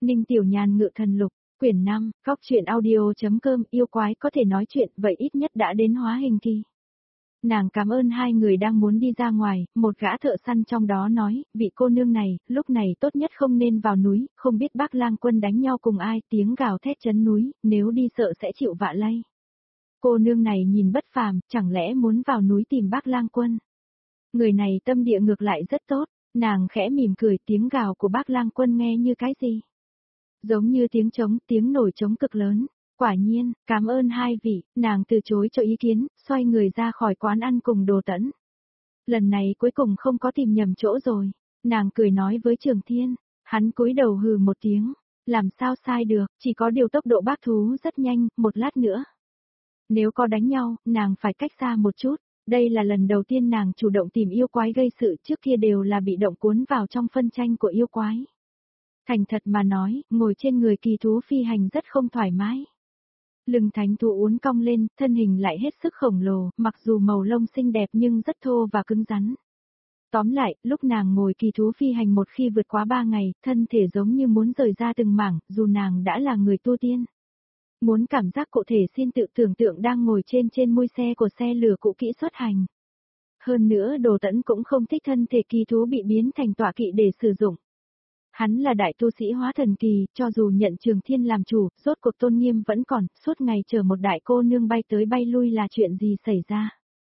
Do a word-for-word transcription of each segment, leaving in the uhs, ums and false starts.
Ninh Tiểu Nhàn ngự thần lục, quyển năm, góc truyện audio.com yêu quái có thể nói chuyện vậy ít nhất đã đến hóa hình kỳ. Nàng cảm ơn hai người đang muốn đi ra ngoài, một gã thợ săn trong đó nói, vị cô nương này, lúc này tốt nhất không nên vào núi, không biết Bác Lang Quân đánh nhau cùng ai, tiếng gào thét chấn núi, nếu đi sợ sẽ chịu vạ lây. Cô nương này nhìn bất phàm, chẳng lẽ muốn vào núi tìm Bác Lang Quân? Người này tâm địa ngược lại rất tốt, nàng khẽ mỉm cười, tiếng gào của Bác Lang Quân nghe như cái gì? Giống như tiếng trống, tiếng nổi trống cực lớn. Quả nhiên, cảm ơn hai vị, nàng từ chối cho ý kiến, xoay người ra khỏi quán ăn cùng Đồ Tẫn. Lần này cuối cùng không có tìm nhầm chỗ rồi, nàng cười nói với Trường Thiên, hắn cúi đầu hừ một tiếng, làm sao sai được, chỉ có điều tốc độ bác thú rất nhanh, một lát nữa. Nếu có đánh nhau, nàng phải cách xa một chút, đây là lần đầu tiên nàng chủ động tìm yêu quái gây sự, trước kia đều là bị động cuốn vào trong phân tranh của yêu quái. Thành thật mà nói, ngồi trên người kỳ thú phi hành rất không thoải mái. Lưng thánh thú uốn cong lên, thân hình lại hết sức khổng lồ, mặc dù màu lông xinh đẹp nhưng rất thô và cứng rắn. Tóm lại, lúc nàng ngồi kỳ thú phi hành một khi vượt quá ba ngày, thân thể giống như muốn rời ra từng mảng, dù nàng đã là người tu tiên. Muốn cảm giác cụ thể xin tự tưởng tượng đang ngồi trên trên mui xe của xe lửa cũ kỹ xuất hành. Hơn nữa Đồ Tẫn cũng không thích thân thể kỳ thú bị biến thành tọa kỵ để sử dụng. Hắn là đại tu sĩ hóa thần kỳ, cho dù nhận Trường Thiên làm chủ, rốt cuộc tôn nghiêm vẫn còn, suốt ngày chờ một đại cô nương bay tới bay lui là chuyện gì xảy ra.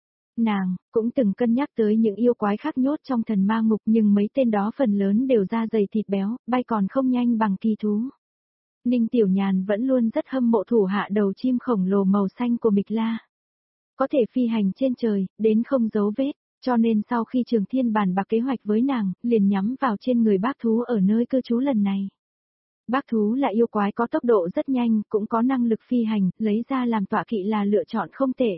Nàng, cũng từng cân nhắc tới những yêu quái khác nhốt trong thần ma ngục nhưng mấy tên đó phần lớn đều da dày thịt béo, bay còn không nhanh bằng kỳ thú. Ninh Tiểu Nhàn vẫn luôn rất hâm mộ thủ hạ đầu chim khổng lồ màu xanh của Mịch La. Có thể phi hành trên trời, đến không dấu vết. Cho nên sau khi Trường Thiên bàn bạc kế hoạch với nàng, liền nhắm vào trên người bác thú ở nơi cư trú lần này. Bác thú là yêu quái có tốc độ rất nhanh, cũng có năng lực phi hành, lấy ra làm tọa kỵ là lựa chọn không tệ.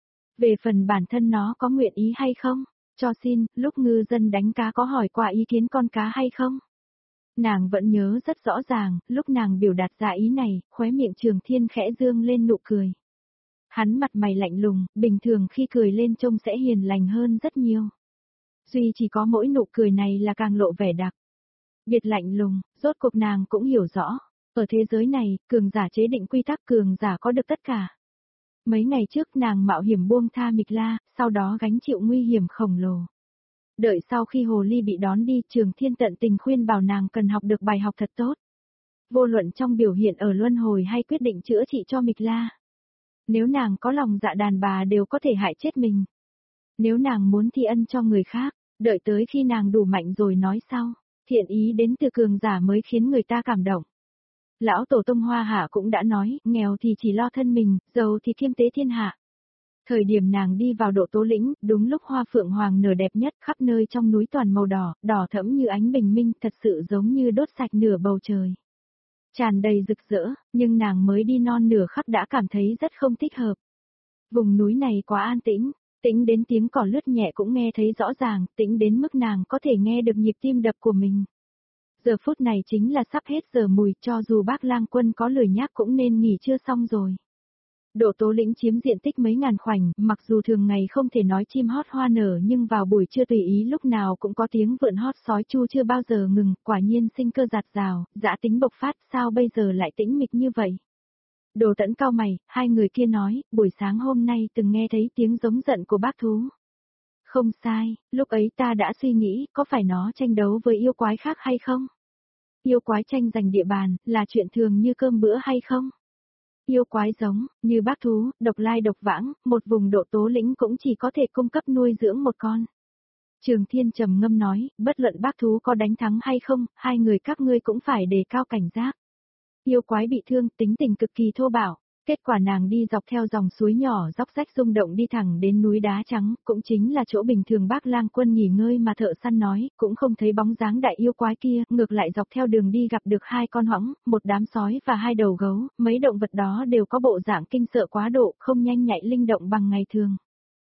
Về phần bản thân nó có nguyện ý hay không? Cho xin, lúc ngư dân đánh cá có hỏi qua ý kiến con cá hay không? Nàng vẫn nhớ rất rõ ràng, lúc nàng biểu đạt ra ý này, khóe miệng Trường Thiên khẽ dương lên nụ cười. Hắn mặt mày lạnh lùng, bình thường khi cười lên trông sẽ hiền lành hơn rất nhiều. Duy chỉ có mỗi nụ cười này là càng lộ vẻ đặc biệt lạnh lùng, rốt cuộc nàng cũng hiểu rõ. Ở thế giới này, cường giả chế định quy tắc, cường giả có được tất cả. Mấy ngày trước nàng mạo hiểm buông tha Mịch La, sau đó gánh chịu nguy hiểm khổng lồ. Đợi sau khi Hồ Ly bị đón đi, Trường Thiên tận tình khuyên bảo nàng cần học được bài học thật tốt. Vô luận trong biểu hiện ở luân hồi hay quyết định chữa trị cho Mịch La. Nếu nàng có lòng dạ đàn bà đều có thể hại chết mình. Nếu nàng muốn thi ân cho người khác, đợi tới khi nàng đủ mạnh rồi nói sau, thiện ý đến từ cường giả mới khiến người ta cảm động. Lão Tổ Tông Hoa Hạ cũng đã nói, nghèo thì chỉ lo thân mình, giàu thì kiêm tế thiên hạ. Thời điểm nàng đi vào Độ Tố Lĩnh, đúng lúc hoa phượng hoàng nở đẹp nhất, khắp nơi trong núi toàn màu đỏ, đỏ thẫm như ánh bình minh, thật sự giống như đốt sạch nửa bầu trời. Tràn đầy rực rỡ, nhưng nàng mới đi non nửa khắc đã cảm thấy rất không thích hợp. Vùng núi này quá an tĩnh, tĩnh đến tiếng cỏ lướt nhẹ cũng nghe thấy rõ ràng, tĩnh đến mức nàng có thể nghe được nhịp tim đập của mình. Giờ phút này chính là sắp hết giờ mùi, cho dù Bác Lang Quân có lười nhác cũng nên nghỉ trưa xong rồi. Độ Tố Lĩnh chiếm diện tích mấy ngàn khoảnh, mặc dù thường ngày không thể nói chim hót hoa nở nhưng vào buổi trưa tùy ý lúc nào cũng có tiếng vượn hót sói chu chưa bao giờ ngừng, quả nhiên sinh cơ dạt dào, dã tính bộc phát, sao bây giờ lại tĩnh mịch như vậy? Đồ Tẫn cau mày, hai người kia nói, buổi sáng hôm nay từng nghe thấy tiếng giống giận của bác thú. Không sai, lúc ấy ta đã suy nghĩ, có phải nó tranh đấu với yêu quái khác hay không? Yêu quái tranh giành địa bàn, là chuyện thường như cơm bữa hay không? Yêu quái giống, như bác thú, độc lai độc vãng, một vùng Độ Tố Lĩnh cũng chỉ có thể cung cấp nuôi dưỡng một con. Trường Thiên trầm ngâm nói, bất luận bác thú có đánh thắng hay không, hai người các ngươi cũng phải đề cao cảnh giác. Yêu quái bị thương, tính tình cực kỳ thô bạo. Kết quả nàng đi dọc theo dòng suối nhỏ róc rách rung động đi thẳng đến núi đá trắng, cũng chính là chỗ bình thường Bác Lang Quân nghỉ ngơi mà thợ săn nói, cũng không thấy bóng dáng đại yêu quái kia, ngược lại dọc theo đường đi gặp được hai con hõng, một đám sói và hai đầu gấu, mấy động vật đó đều có bộ dạng kinh sợ quá độ, không nhanh nhạy linh động bằng ngày thường.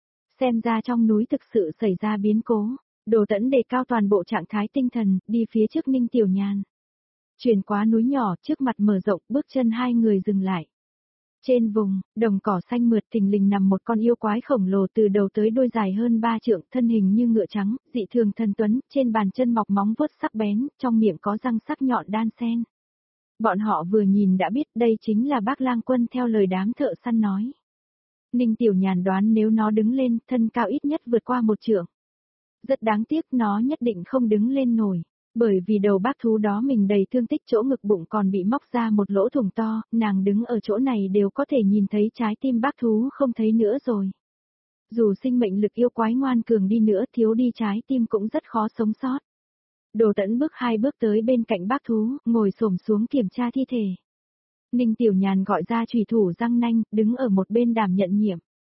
Xem ra trong núi thực sự xảy ra biến cố, Đồ Tẫn đề cao toàn bộ trạng thái tinh thần, đi phía trước Ninh Tiểu Nhàn. Chuyển qua núi nhỏ, trước mặt mở rộng, bước chân hai người dừng lại. Trên vùng, đồng cỏ xanh mượt thình lình nằm một con yêu quái khổng lồ từ đầu tới đuôi dài hơn ba trượng, thân hình như ngựa trắng, dị thường thần tuấn, trên bàn chân mọc móng vuốt sắc bén, trong miệng có răng sắc nhọn đan sen. Bọn họ vừa nhìn đã biết đây chính là bác lang quân theo lời đám thợ săn nói. Ninh Tiểu Nhàn đoán nếu nó đứng lên, thân cao ít nhất vượt qua một trượng. Rất đáng tiếc nó nhất định không đứng lên nổi. Bởi vì đầu bác thú đó mình đầy thương tích, chỗ ngực bụng còn bị móc ra một lỗ thủng to, nàng đứng ở chỗ này đều có thể nhìn thấy trái tim bác thú không thấy nữa rồi. Dù sinh mệnh lực yêu quái ngoan cường đi nữa, thiếu đi trái tim cũng rất khó sống sót. Đồ Tẫn bước hai bước tới bên cạnh bác thú, ngồi xổm xuống kiểm tra thi thể. Ninh Tiểu Nhàn gọi ra chùy thủ răng nanh, đứng ở một bên đảm nhận nhiệm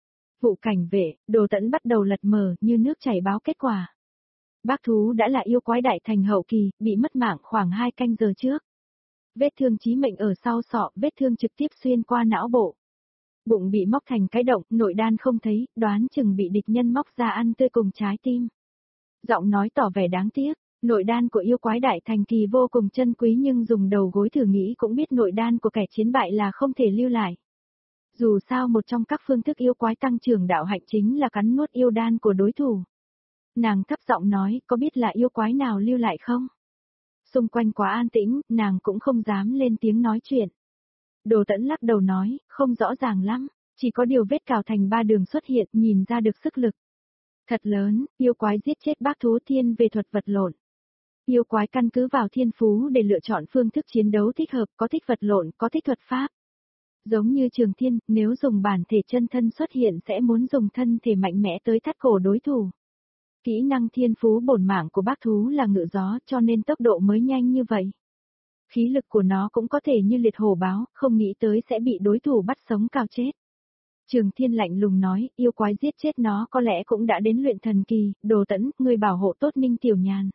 vụ cảnh vệ. Đồ Tẫn bắt đầu lật mờ như nước chảy báo kết quả. Bác thú đã là yêu quái đại thành hậu kỳ, bị mất mạng khoảng hai canh giờ trước. Vết thương chí mệnh ở sau sọ, vết thương trực tiếp xuyên qua não bộ. Bụng bị móc thành cái động, nội đan không thấy, đoán chừng bị địch nhân móc ra ăn tươi cùng trái tim. Giọng nói tỏ vẻ đáng tiếc, nội đan của yêu quái đại thành kỳ vô cùng chân quý, nhưng dùng đầu gối thử nghĩ cũng biết nội đan của kẻ chiến bại là không thể lưu lại. Dù sao một trong các phương thức yêu quái tăng trưởng đạo hạnh chính là cắn nuốt yêu đan của đối thủ. Nàng thấp giọng nói, có biết là yêu quái nào lưu lại không? Xung quanh quá an tĩnh, nàng cũng không dám lên tiếng nói chuyện. Đồ Tẫn lắc đầu nói, không rõ ràng lắm, chỉ có điều vết cào thành ba đường xuất hiện, nhìn ra được sức lực. Thật lớn, yêu quái giết chết bác thú thiên về thuật vật lộn. Yêu quái căn cứ vào thiên phú để lựa chọn phương thức chiến đấu thích hợp, có thích vật lộn, có thích thuật pháp. Giống như Trường Thiên, nếu dùng bản thể chân thân xuất hiện sẽ muốn dùng thân thể mạnh mẽ tới thắt cổ đối thủ. Kỹ năng thiên phú bổn mạng của bác thú là ngự gió, cho nên tốc độ mới nhanh như vậy. Khí lực của nó cũng có thể như liệt hổ báo, không nghĩ tới sẽ bị đối thủ bắt sống cào chết. Trường Thiên lạnh lùng nói, yêu quái giết chết nó có lẽ cũng đã đến luyện thần kỳ. Đồ Tẫn, người bảo hộ tốt Ninh Tiểu Nhàn.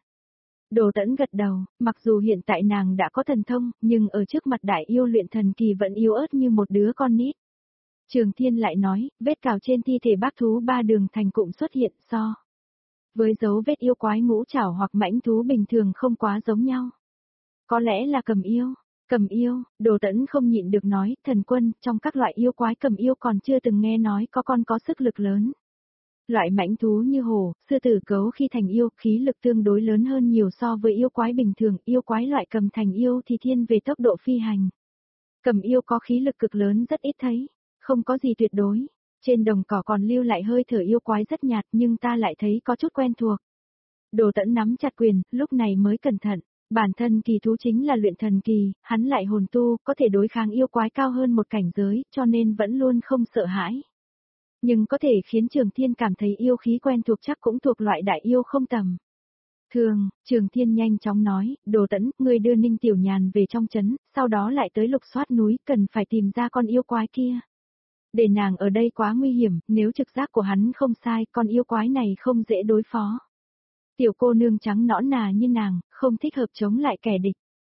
Đồ Tẫn gật đầu, mặc dù hiện tại nàng đã có thần thông, nhưng ở trước mặt đại yêu luyện thần kỳ vẫn yếu ớt như một đứa con nít. Trường Thiên lại nói, vết cào trên thi thể bác thú ba đường thành cụm xuất hiện so với dấu vết yêu quái ngũ trảo hoặc mãnh thú bình thường không quá giống nhau. Có lẽ là cầm yêu. Cầm yêu, Đồ Tẫn không nhịn được nói, thần quân, trong các loại yêu quái cầm yêu còn chưa từng nghe nói có con có sức lực lớn. Loại mãnh thú như hổ, sư tử cấu khi thành yêu, khí lực tương đối lớn hơn nhiều so với yêu quái bình thường, yêu quái loại cầm thành yêu thì thiên về tốc độ phi hành. Cầm yêu có khí lực cực lớn rất ít thấy, không có gì tuyệt đối. Trên đồng cỏ còn lưu lại hơi thở yêu quái rất nhạt nhưng ta lại thấy có chút quen thuộc. Đồ Tẫn nắm chặt quyền, lúc này mới cẩn thận. Bản thân kỳ thú chính là luyện thần kỳ, hắn lại hồn tu, có thể đối kháng yêu quái cao hơn một cảnh giới, cho nên vẫn luôn không sợ hãi. Nhưng có thể khiến Trường Thiên cảm thấy yêu khí quen thuộc chắc cũng thuộc loại đại yêu không tầm thường. Trường Thiên nhanh chóng nói, Đồ Tẫn, ngươi đưa Ninh Tiểu Nhàn về trong trấn, sau đó lại tới lục soát núi, cần phải tìm ra con yêu quái kia. Để nàng ở đây quá nguy hiểm, nếu trực giác của hắn không sai, con yêu quái này không dễ đối phó. Tiểu cô nương trắng nõn nà như nàng, không thích hợp chống lại kẻ địch.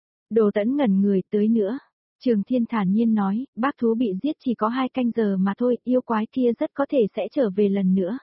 Đồ Tẫn ngẩn người tới nữa. Trường Thiên thản nhiên nói, bác thú bị giết chỉ có hai canh giờ mà thôi, yêu quái kia rất có thể sẽ trở về lần nữa.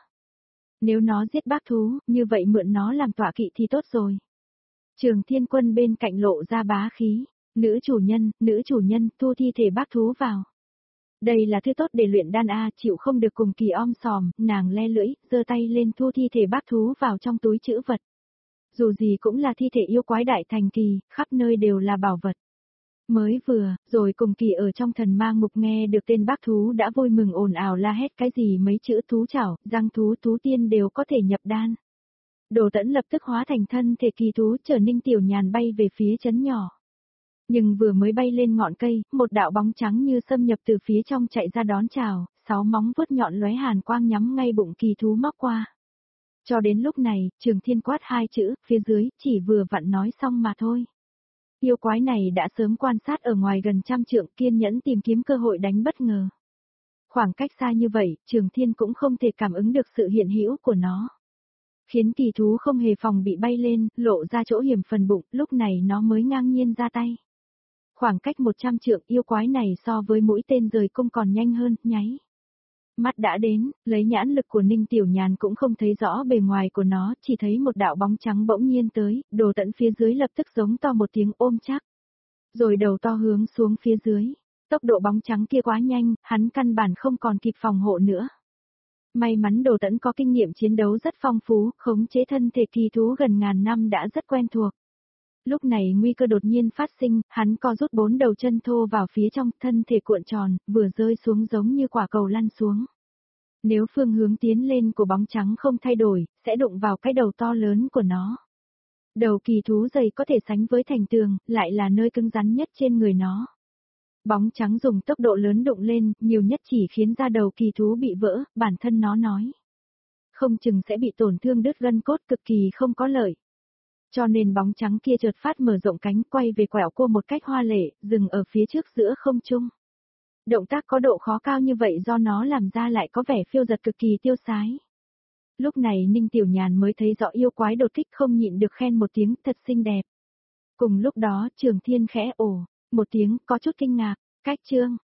Nếu nó giết bác thú, như vậy mượn nó làm tọa kỵ thì tốt rồi. Trường Thiên Quân bên cạnh lộ ra bá khí, nữ chủ nhân, nữ chủ nhân, thu thi thể bác thú vào. Đây là thứ tốt để luyện đan a, chịu không được cùng kỳ om sòm, nàng le lưỡi, giơ tay lên thu thi thể bác thú vào trong túi trữ vật. Dù gì cũng là thi thể yêu quái đại thành kỳ, khắp nơi đều là bảo vật. Mới vừa, rồi cùng kỳ ở trong thần ma ngục nghe được tên bác thú đã vui mừng ồn ào la hét cái gì mấy chữ thú chảo, răng thú, thú tiên đều có thể nhập đan. Đồ Tẫn lập tức hóa thành thân thể kỳ thú chở Ninh Tiểu Nhàn bay về phía trấn nhỏ. Nhưng vừa mới bay lên ngọn cây, một đạo bóng trắng như xâm nhập từ phía trong chạy ra đón chào, sáu móng vuốt nhọn lóe hàn quang nhắm ngay bụng kỳ thú móc qua. Cho đến lúc này, Trường Thiên quát hai chữ, phía dưới, chỉ vừa vặn nói xong mà thôi. Yêu quái này đã sớm quan sát ở ngoài gần trăm trượng, kiên nhẫn tìm kiếm cơ hội đánh bất ngờ. Khoảng cách xa như vậy, Trường Thiên cũng không thể cảm ứng được sự hiện hữu của nó. Khiến kỳ thú không hề phòng bị bay lên, lộ ra chỗ hiểm phần bụng, lúc này nó mới ngang nhiên ra tay. Khoảng cách một trăm trượng, yêu quái này so với mũi tên rời cung còn nhanh hơn, nháy mắt đã đến, lấy nhãn lực của Ninh Tiểu Nhàn cũng không thấy rõ bề ngoài của nó, chỉ thấy một đạo bóng trắng bỗng nhiên tới, Đồ Tẫn phía dưới lập tức giống to một tiếng ôm chắc. Rồi đầu to hướng xuống phía dưới, tốc độ bóng trắng kia quá nhanh, hắn căn bản không còn kịp phòng hộ nữa. May mắn Đồ Tẫn có kinh nghiệm chiến đấu rất phong phú, khống chế thân thể kỳ thú gần ngàn năm đã rất quen thuộc. Lúc này nguy cơ đột nhiên phát sinh, hắn co rút bốn đầu chân thô vào phía trong, thân thể cuộn tròn, vừa rơi xuống giống như quả cầu lăn xuống. Nếu phương hướng tiến lên của bóng trắng không thay đổi, sẽ đụng vào cái đầu to lớn của nó. Đầu kỳ thú dày có thể sánh với thành tường, lại là nơi cứng rắn nhất trên người nó. Bóng trắng dùng tốc độ lớn đụng lên, nhiều nhất chỉ khiến da đầu kỳ thú bị vỡ, bản thân nó nói. Không chừng sẽ bị tổn thương đứt gân cốt cực kỳ không có lợi. Cho nên bóng trắng kia chợt phát mở rộng cánh quay về quẹo cua một cách hoa lệ, dừng ở phía trước giữa không trung. Động tác có độ khó cao như vậy do nó làm ra lại có vẻ phiêu dật cực kỳ tiêu sái. Lúc này Ninh Tiểu Nhàn mới thấy rõ yêu quái đột kích không nhịn được khen một tiếng thật xinh đẹp. Cùng lúc đó Trường Thiên khẽ ồ, một tiếng có chút kinh ngạc, cách chương.